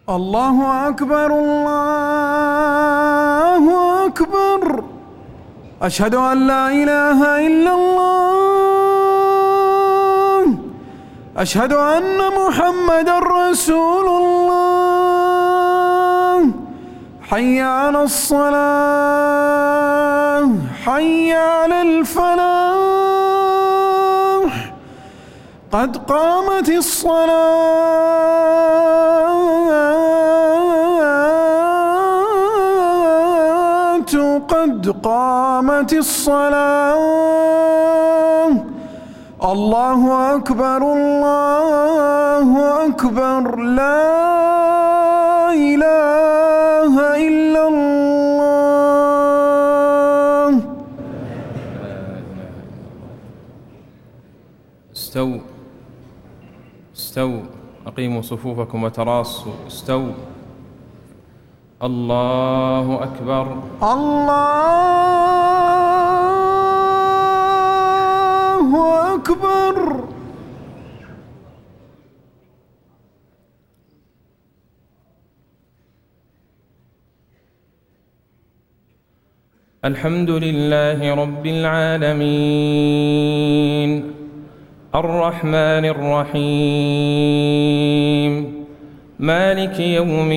الله أكبر الله أكبر. أشهد أن لا إله إلا الله. أشهد أن محمدًا رسول الله. حي على الصلاة، حي على الفلاح، قد قامت الصلاة، قد قامت الصلاة. الله أكبر الله أكبر. لا إله إلا الله. استووا استووا، أقيموا صفوفكم وتراصوا. استووا. الله أكبر الله أكبر. الحمد لله رب العالمين، الرحمن الرحيم، مالك يوم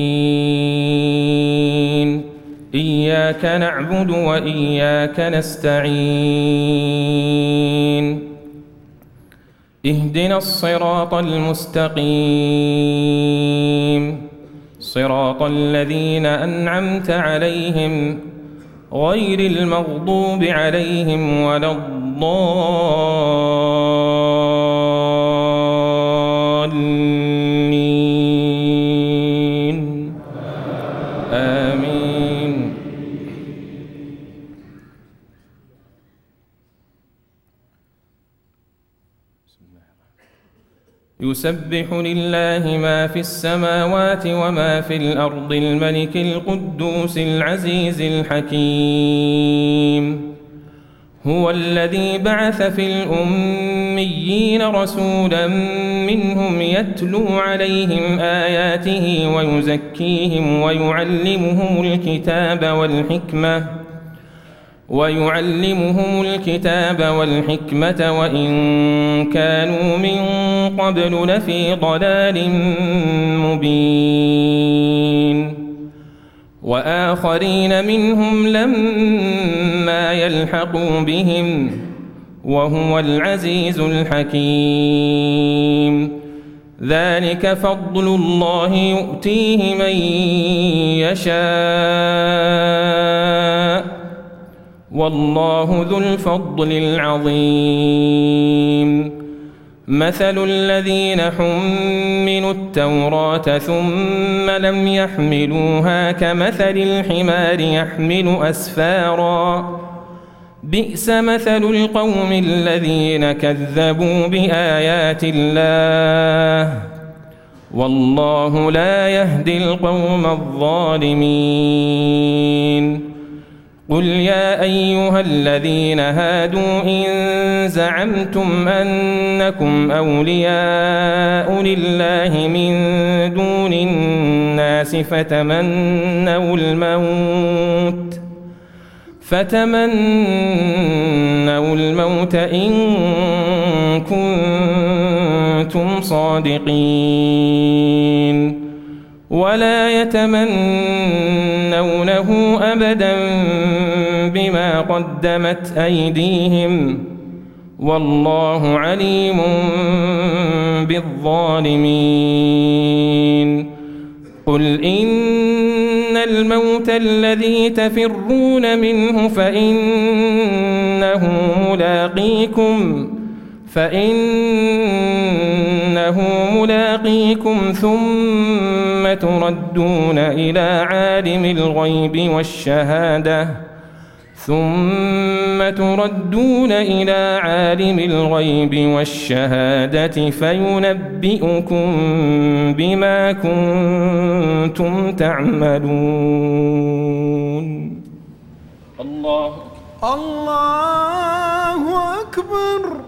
الدين. إياك نعبد وإياك نستعين. اهدنا الصراط المستقيم، صراط الذين أنعمت عليهم غير المغضوب عليهم ولا الضالين. آمين. يسبح لله ما في السماوات وما في الأرض، الملك القدوس العزيز الحكيم. هو الذي بعث في الأميين رسولا منهم يتلو عليهم آياته ويزكيهم ويعلمهم الكتاب والحكمة وإن كانوا من قبل لفي ضلال مبين. وآخرين منهم لما يلحقوا بهم، وهو العزيز الحكيم. ذلك فضل الله يؤتيه من يشاء، والله ذو الفضل العظيم. مثل الذين حملوا التوراة ثم لم يحملوها كمثل الحمار يحمل أسفارا، بئس مثل القوم الذين كذبوا بآيات الله، والله لا يهدي القوم الظالمين. قل يا أيها الذين هادوا إن زعمتم أنكم أولياء لله من دون الناس فتمنوا الموت إن كنتم صادقين، ولا يتمنونه أبدا بما قدمت أيديهم، والله عليم بالظالمين. قل إن الموت الذي تفرون منه فإنه ملاقيكم ثم تردون إلى عالم الغيب والشهادة فينبئكم بما كنتم تعملون. الله أكبر.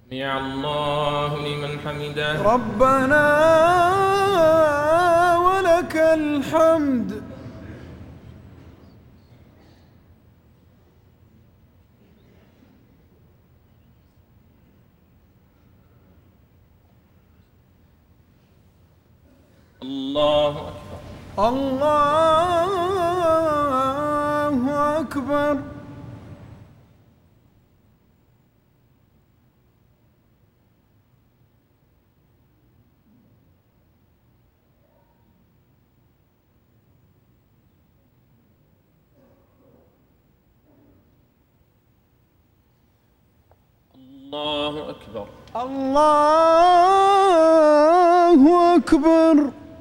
سمع الله لمن حمده. ربنا ولك الحمد. الله أكبر. الله أكبر. الله أكبر. الله أكبر.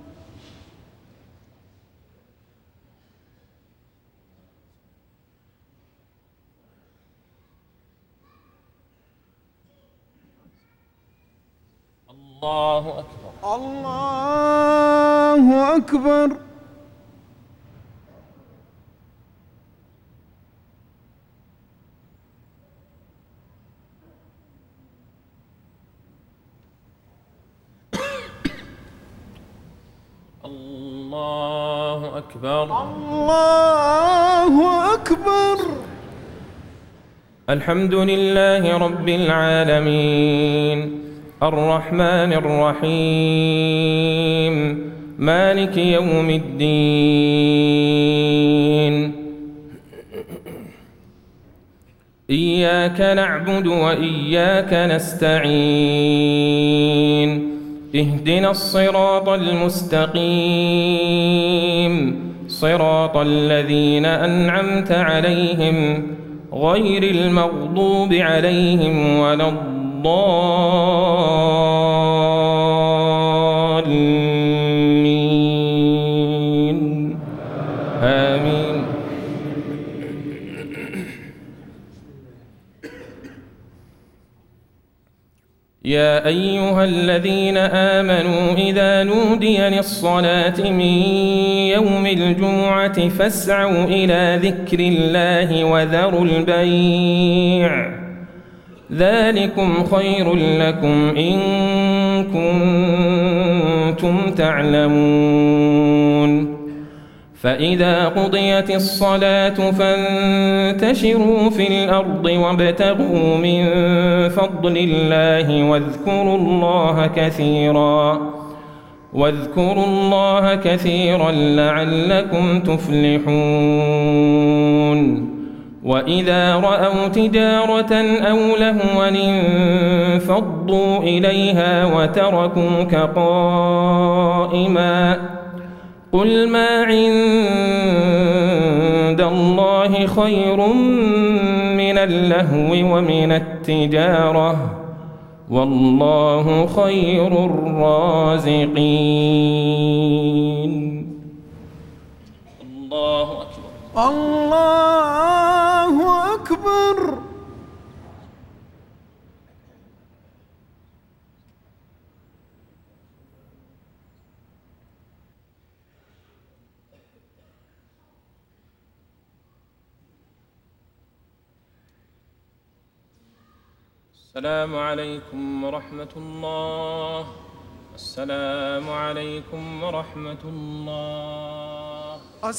الله أكبر. الله أكبر. الله أكبر. الله أكبر. الحمد لله رب العالمين الرحمن الرحيم مالك يوم الدين. إياك نعبد وإياك نستعين. اهدنا الصراط المستقيم صراط الذين أنعمت عليهم غير المغضوب عليهم ولا الضالين. آمين. يا أيها الذين آمنوا إذا نودي للصلاة من يوم الجمعة فاسعوا إلى ذكر الله وذروا البيع ذلكم خير لكم إن كنتم تعلمون. فإذا قضيت الصلاة فانتشروا في الأرض وابتغوا من فضل الله واذكروا الله كثيرا لعلكم تفلحون. وإذا رأوا تجارة أو لهوا انفضوا إليها وتركوك قائما قل ما عند الله خير من اللهو ومن التجارة والله خير الرازقين. الله أكبر. الله أكبر. السلام عليكم ورحمة الله. السلام عليكم ورحمة الله.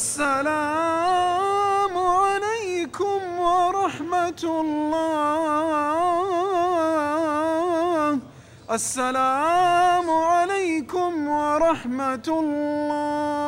السلام عليكم ورحمة الله. السلام عليكم ورحمة الله.